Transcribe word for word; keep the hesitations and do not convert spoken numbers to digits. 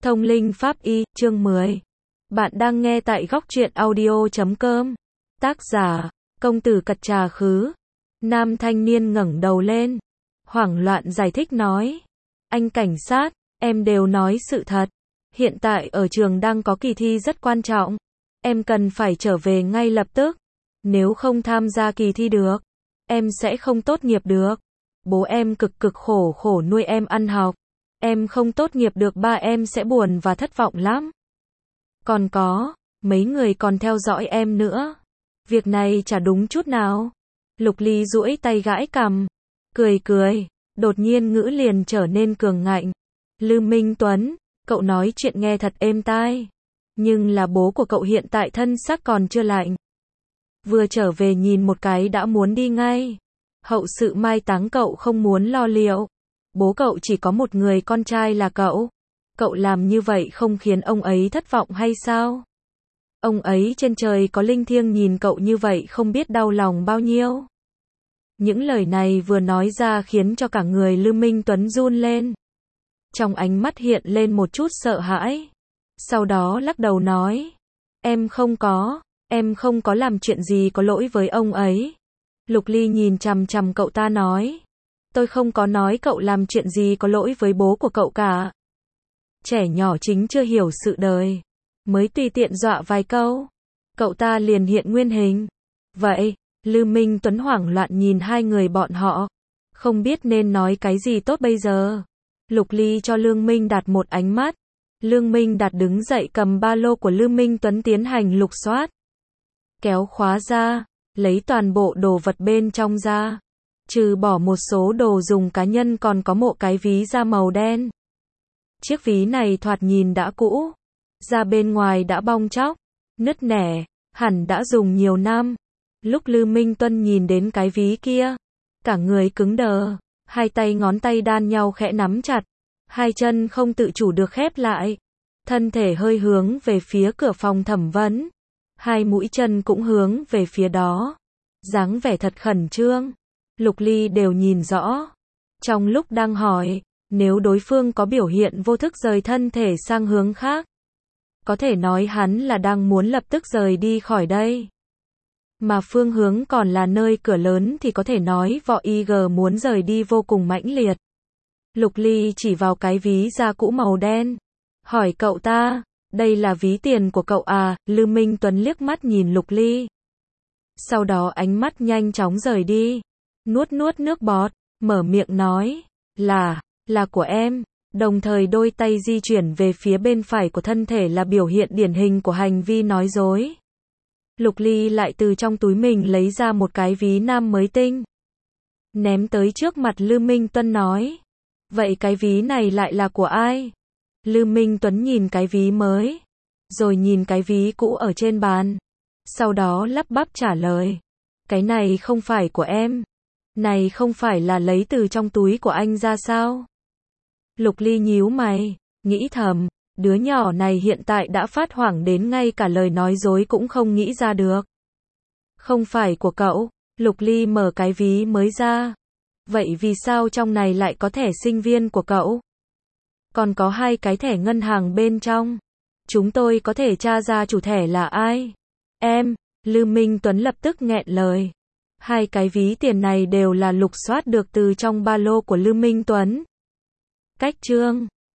Thông linh pháp y, chương mười. Bạn đang nghe tại góc truyện audio chấm com. Tác giả, công tử cật trà khứ. Nam thanh niên ngẩng đầu lên, hoảng loạn giải thích nói. Anh cảnh sát, em đều nói sự thật. Hiện tại ở trường đang có kỳ thi rất quan trọng. Em cần phải trở về ngay lập tức. Nếu không tham gia kỳ thi được, em sẽ không tốt nghiệp được. Bố em cực cực khổ khổ nuôi em ăn học. Em không tốt nghiệp được ba em sẽ buồn và thất vọng lắm. Còn có, mấy người còn theo dõi em nữa. Việc này chả đúng chút nào. Lục Ly duỗi tay gãi cằm, cười cười, đột nhiên ngữ liền trở nên cường ngạnh. Lư Minh Tuấn, cậu nói chuyện nghe thật êm tai. Nhưng là bố của cậu hiện tại thân xác còn chưa lạnh. Vừa trở về nhìn một cái đã muốn đi ngay. Hậu sự mai táng cậu không muốn lo liệu. Bố cậu chỉ có một người con trai là cậu. Cậu làm như vậy không khiến ông ấy thất vọng hay sao? Ông ấy trên trời có linh thiêng nhìn cậu như vậy không biết đau lòng bao nhiêu. Những lời này vừa nói ra khiến cho cả người Lư Minh Tuấn run lên. Trong ánh mắt hiện lên một chút sợ hãi. Sau đó lắc đầu nói. Em không có, em không có làm chuyện gì có lỗi với ông ấy. Lục Ly nhìn chằm chằm cậu ta nói. Tôi không có nói cậu làm chuyện gì có lỗi với bố của cậu cả. Trẻ nhỏ chính chưa hiểu sự đời, mới tùy tiện dọa vài câu, cậu ta liền hiện nguyên hình. Vậy, Lư Minh Tuấn hoảng loạn nhìn hai người bọn họ, không biết nên nói cái gì tốt bây giờ. Lục Ly cho Lương Minh Đạt một ánh mắt. Lương Minh Đạt đứng dậy cầm ba lô của Lư Minh Tuấn tiến hành lục soát. Kéo khóa ra, lấy toàn bộ đồ vật bên trong ra. Trừ bỏ một số đồ dùng cá nhân còn có một cái ví da màu đen. Chiếc ví này thoạt nhìn đã cũ, da bên ngoài đã bong tróc, nứt nẻ, hẳn đã dùng nhiều năm. Lúc Lư Minh Tuấn nhìn đến cái ví kia, cả người cứng đờ, hai tay ngón tay đan nhau khẽ nắm chặt, hai chân không tự chủ được khép lại, thân thể hơi hướng về phía cửa phòng thẩm vấn, hai mũi chân cũng hướng về phía đó, dáng vẻ thật khẩn trương. Lục Ly đều nhìn rõ. Trong lúc đang hỏi, nếu đối phương có biểu hiện vô thức rời thân thể sang hướng khác, có thể nói hắn là đang muốn lập tức rời đi khỏi đây. Mà phương hướng còn là nơi cửa lớn thì có thể nói võ i giê muốn rời đi vô cùng mãnh liệt. Lục Ly chỉ vào cái ví da cũ màu đen, hỏi cậu ta, đây là ví tiền của cậu à? Lư Minh Tuấn liếc mắt nhìn Lục Ly. Sau đó ánh mắt nhanh chóng rời đi. Nuốt nuốt nước bọt, mở miệng nói, là, là của em, đồng thời đôi tay di chuyển về phía bên phải của thân thể là biểu hiện điển hình của hành vi nói dối. Lục Ly lại từ trong túi mình lấy ra một cái ví nam mới tinh. Ném tới trước mặt Lư Minh Tuấn nói, vậy cái ví này lại là của ai? Lư Minh Tuấn nhìn cái ví mới, rồi nhìn cái ví cũ ở trên bàn. Sau đó lắp bắp trả lời, cái này không phải của em. Này không phải là lấy từ trong túi của anh ra sao? Lục Ly nhíu mày, nghĩ thầm, đứa nhỏ này hiện tại đã phát hoảng đến ngay cả lời nói dối cũng không nghĩ ra được. Không phải của cậu. Lục Ly mở cái ví mới ra. Vậy vì sao trong này lại có thẻ sinh viên của cậu? Còn có hai cái thẻ ngân hàng bên trong. Chúng tôi có thể tra ra chủ thẻ là ai? Em. Lư Minh Tuấn lập tức nghẹn lời. Hai cái ví tiền này đều là lục soát được từ trong ba lô của Lư Minh Tuấn. Cách chương